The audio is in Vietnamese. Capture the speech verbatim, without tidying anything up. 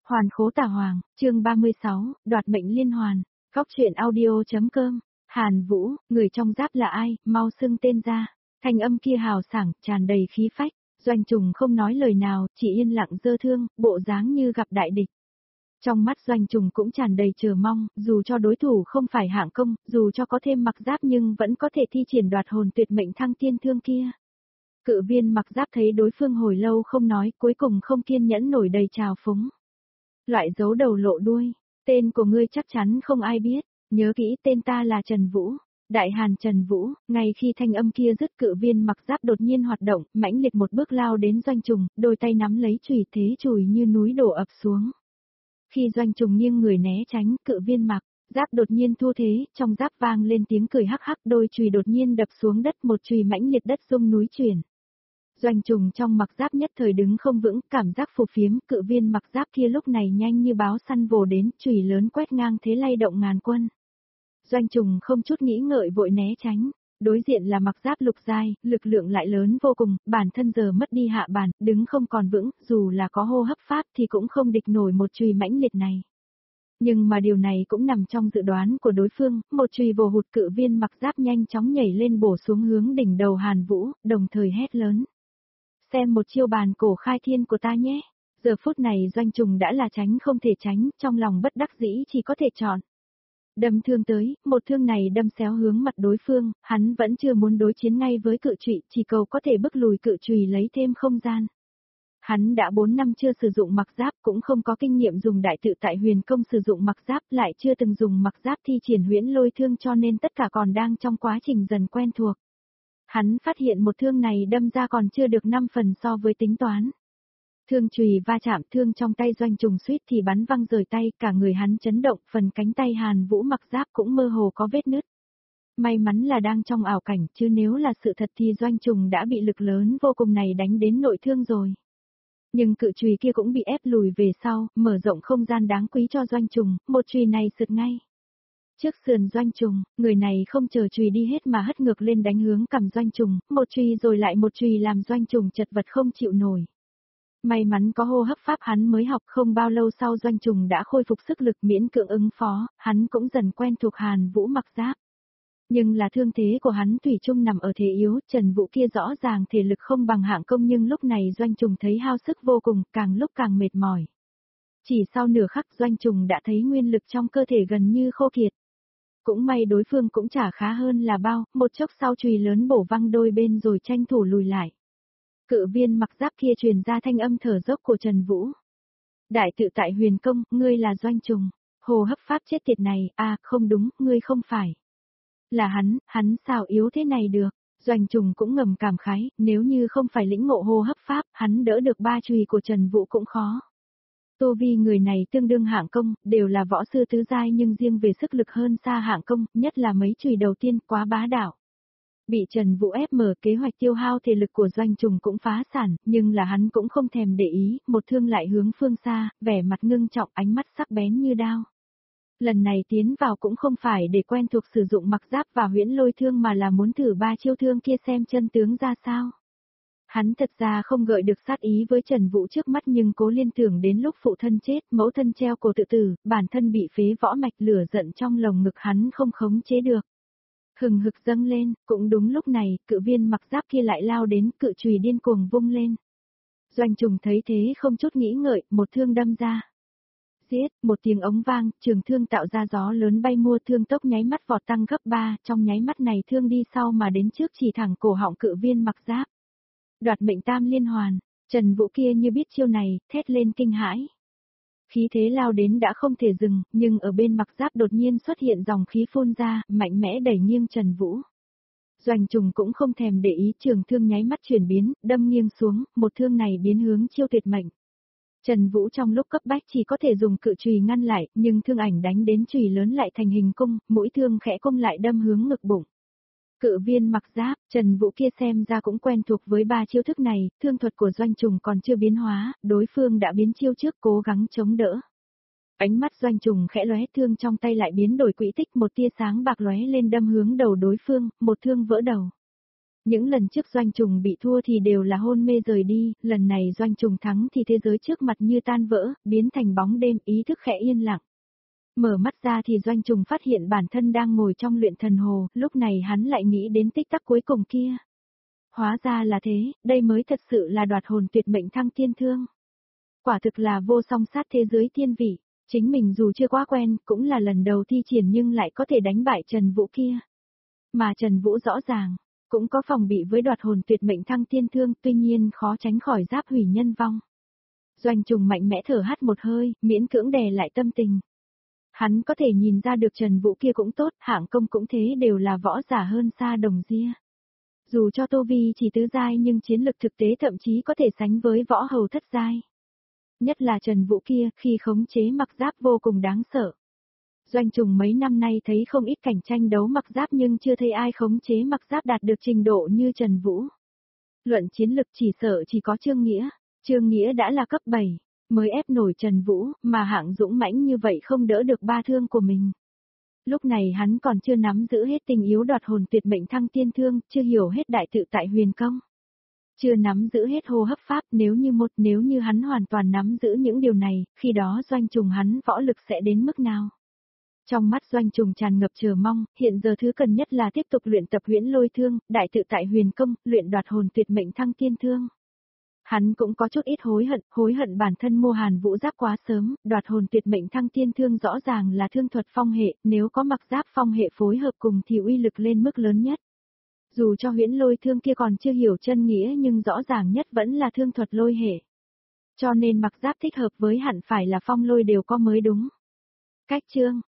Hoàn khố tà hoàng, chương ba mươi sáu, đoạt mệnh liên hoàn. Góc truyện audio.com. Hàn Vũ, người trong giáp là ai, mau xưng tên ra. Thanh âm kia hào sảng, tràn đầy khí phách. Doanh Trùng không nói lời nào, chỉ yên lặng giơ thương, bộ dáng như gặp đại địch. Trong mắt Doanh Trùng cũng tràn đầy chờ mong, dù cho đối thủ không phải hạng công, dù cho có thêm mặc giáp nhưng vẫn có thể thi triển đoạt hồn tuyệt mệnh thăng tiên thương kia. Cự viên mặc giáp thấy đối phương hồi lâu không nói, cuối cùng không kiên nhẫn nổi đầy trào phúng. Loại giấu đầu lộ đuôi, tên của ngươi chắc chắn không ai biết, nhớ kỹ tên ta là Trần Vũ, Đại Hàn Trần Vũ. Ngay khi thanh âm kia dứt, cự viên mặc giáp đột nhiên hoạt động, mãnh liệt một bước lao đến Doanh Trùng, đôi tay nắm lấy chùy, thế chùy như núi đổ ập xuống. Khi Doanh Trùng nghiêng người né tránh, cự viên mặc giáp đột nhiên thu thế, trong giáp vang lên tiếng cười hắc hắc, đôi chùy đột nhiên đập xuống đất, một chùy mãnh liệt đất rung núi chuyển. Doanh Trùng trong mặc giáp nhất thời đứng không vững, cảm giác phù phiếm, cự viên mặc giáp kia lúc này nhanh như báo săn vồ đến, chùy lớn quét ngang thế lay động ngàn quân. Doanh Trùng không chút nghĩ ngợi vội né tránh, đối diện là mặc giáp lục giai, lực lượng lại lớn vô cùng, bản thân giờ mất đi hạ bản, đứng không còn vững, dù là có hô hấp pháp thì cũng không địch nổi một chùy mãnh liệt này. Nhưng mà điều này cũng nằm trong dự đoán của đối phương, một chùy vồ hụt, cự viên mặc giáp nhanh chóng nhảy lên bổ xuống hướng đỉnh đầu Hàn Vũ, đồng thời hét lớn. Xem một chiêu bàn cổ khai thiên của ta nhé. Giờ phút này Doanh Trùng đã là tránh không thể tránh, trong lòng bất đắc dĩ chỉ có thể chọn. Đâm thương tới, một thương này đâm xéo hướng mặt đối phương, hắn vẫn chưa muốn đối chiến ngay với cự trụy, chỉ cầu có thể bức lùi cự trùy lấy thêm không gian. Hắn đã bốn năm chưa sử dụng mặc giáp, cũng không có kinh nghiệm dùng đại tự tại huyền công sử dụng mặc giáp, lại chưa từng dùng mặc giáp thi triển huyễn lôi thương, cho nên tất cả còn đang trong quá trình dần quen thuộc. Hắn phát hiện một thương này đâm ra còn chưa được năm phần so với tính toán. Thương chùy va chạm, thương trong tay Doanh Trùng suýt thì bắn văng rời tay, cả người hắn chấn động, phần cánh tay Hàn Vũ mặc giáp cũng mơ hồ có vết nứt. May mắn là đang trong ảo cảnh, chứ nếu là sự thật thì Doanh Trùng đã bị lực lớn vô cùng này đánh đến nội thương rồi. Nhưng cự chùy kia cũng bị ép lùi về sau, mở rộng không gian đáng quý cho Doanh Trùng, một chùy này sượt ngay. Trước sườn Doanh Trùng, người này không chờ chùy đi hết mà hất ngược lên đánh hướng cằm Doanh Trùng, một chùy rồi lại một chùy làm Doanh Trùng chật vật không chịu nổi. May mắn có hô hấp pháp hắn mới học, không bao lâu sau Doanh Trùng đã khôi phục sức lực miễn cưỡng ứng phó, hắn cũng dần quen thuộc Hàn Vũ mặc giáp. Nhưng là thương thế của hắn thủy chung nằm ở thế yếu, Trần Vũ kia rõ ràng thể lực không bằng hạng công, nhưng lúc này Doanh Trùng thấy hao sức vô cùng, càng lúc càng mệt mỏi. Chỉ sau nửa khắc Doanh Trùng đã thấy nguyên lực trong cơ thể gần như khô kiệt. Cũng may đối phương cũng chả khá hơn là bao, một chốc sau chùy lớn bổ văng đôi bên rồi tranh thủ lùi lại. Cự viên mặc giáp kia truyền ra thanh âm thở dốc của Trần Vũ. Đại tự tại huyền công, ngươi là Doanh Trùng. Hồ hấp pháp chết tiệt này, à, không đúng, ngươi không phải. Là hắn, hắn sao yếu thế này được. Doanh Trùng cũng ngầm cảm khái, nếu như không phải lĩnh ngộ hô hấp pháp, hắn đỡ được ba chùy của Trần Vũ cũng khó. Tô vi người này tương đương hạng công, đều là võ sư tứ giai nhưng riêng về sức lực hơn xa hạng công, nhất là mấy chùy đầu tiên quá bá đạo. Bị Trần Vũ ép mở, kế hoạch tiêu hao thể lực của Doanh Trùng cũng phá sản, nhưng là hắn cũng không thèm để ý, một thương lại hướng phương xa, vẻ mặt ngưng trọng, ánh mắt sắc bén như đao. Lần này tiến vào cũng không phải để quen thuộc sử dụng mặc giáp và huyễn lôi thương mà là muốn thử ba chiêu thương kia xem chân tướng ra sao. Hắn thật ra không gợi được sát ý với Trần Vũ trước mắt, nhưng cố liên tưởng đến lúc phụ thân chết, mẫu thân treo cổ tự tử, bản thân bị phế võ mạch, lửa giận trong lồng ngực hắn không khống chế được. Hừng hực dâng lên, cũng đúng lúc này, cự viên mặc giáp kia lại lao đến, cự chùy điên cuồng vung lên. Doanh Trùng thấy thế không chút nghĩ ngợi, một thương đâm ra. Giết, một tiếng ống vang, trường thương tạo ra gió lớn bay mua, thương tốc nháy mắt vọt tăng gấp ba, trong nháy mắt này thương đi sau mà đến trước chỉ thẳng cổ họng cự viên mặc giáp. Đoạt mệnh tam liên hoàn, Trần Vũ kia như biết chiêu này, thét lên kinh hãi. Khí thế lao đến đã không thể dừng, nhưng ở bên mặc giáp đột nhiên xuất hiện dòng khí phun ra, mạnh mẽ đẩy nghiêng Trần Vũ. Doanh Trùng cũng không thèm để ý, trường thương nháy mắt chuyển biến, đâm nghiêng xuống, một thương này biến hướng chiêu tuyệt mệnh. Trần Vũ trong lúc cấp bách chỉ có thể dùng cự chùy ngăn lại, nhưng thương ảnh đánh đến chùy lớn lại thành hình cung, mũi thương khẽ cung lại đâm hướng ngực bụng. Cự viên mặc giáp, Trần Vũ kia xem ra cũng quen thuộc với ba chiêu thức này, thương thuật của Doanh Trùng còn chưa biến hóa, đối phương đã biến chiêu trước, cố gắng chống đỡ. Ánh mắt Doanh Trùng khẽ lóe, thương trong tay lại biến đổi quỹ tích, một tia sáng bạc lóe lên đâm hướng đầu đối phương, một thương vỡ đầu. Những lần trước Doanh Trùng bị thua thì đều là hôn mê rời đi, lần này Doanh Trùng thắng thì thế giới trước mặt như tan vỡ, biến thành bóng đêm, ý thức khẽ yên lặng. Mở mắt ra thì Doanh Trùng phát hiện bản thân đang ngồi trong luyện thần hồ, lúc này hắn lại nghĩ đến tích tắc cuối cùng kia. Hóa ra là thế, đây mới thật sự là đoạt hồn tuyệt mệnh thăng tiên thương. Quả thực là vô song sát thế giới thiên vị, chính mình dù chưa quá quen, cũng là lần đầu thi triển nhưng lại có thể đánh bại Trần Vũ kia. Mà Trần Vũ rõ ràng, cũng có phòng bị với đoạt hồn tuyệt mệnh thăng tiên thương, tuy nhiên khó tránh khỏi giáp hủy nhân vong. Doanh Trùng mạnh mẽ thở hắt một hơi, miễn cưỡng đè lại tâm tình. Hắn có thể nhìn ra được Trần Vũ kia cũng tốt, hạng công cũng thế, đều là võ giả hơn xa Đồng Gia. Dù cho Tô Vi chỉ tứ giai nhưng chiến lực thực tế thậm chí có thể sánh với võ hầu thất giai. Nhất là Trần Vũ kia, khi khống chế mặc giáp vô cùng đáng sợ. Doanh Trùng mấy năm nay thấy không ít cảnh tranh đấu mặc giáp nhưng chưa thấy ai khống chế mặc giáp đạt được trình độ như Trần Vũ. Luận chiến lực chỉ sợ chỉ có Trương Nghĩa, Trương Nghĩa đã là cấp bảy, mới ép nổi Trần Vũ, mà hạng dũng mãnh như vậy không đỡ được ba thương của mình. Lúc này hắn còn chưa nắm giữ hết tình yếu đoạt hồn tuyệt mệnh thăng tiên thương, chưa hiểu hết đại tự tại huyền công. Chưa nắm giữ hết hô hấp pháp, nếu như một nếu như hắn hoàn toàn nắm giữ những điều này, khi đó Doanh Trùng hắn võ lực sẽ đến mức nào? Trong mắt Doanh Trùng tràn ngập chờ mong, hiện giờ thứ cần nhất là tiếp tục luyện tập huyễn lôi thương, đại tự tại huyền công, luyện đoạt hồn tuyệt mệnh thăng tiên thương. Hắn cũng có chút ít hối hận, hối hận bản thân mua Hàn Vũ giáp quá sớm, đoạt hồn tuyệt mệnh thăng tiên thương rõ ràng là thương thuật phong hệ, nếu có mặc giáp phong hệ phối hợp cùng thì uy lực lên mức lớn nhất. Dù cho huyễn lôi thương kia còn chưa hiểu chân nghĩa nhưng rõ ràng nhất vẫn là thương thuật lôi hệ. Cho nên mặc giáp thích hợp với hẳn phải là phong lôi đều có mới đúng. Cách chương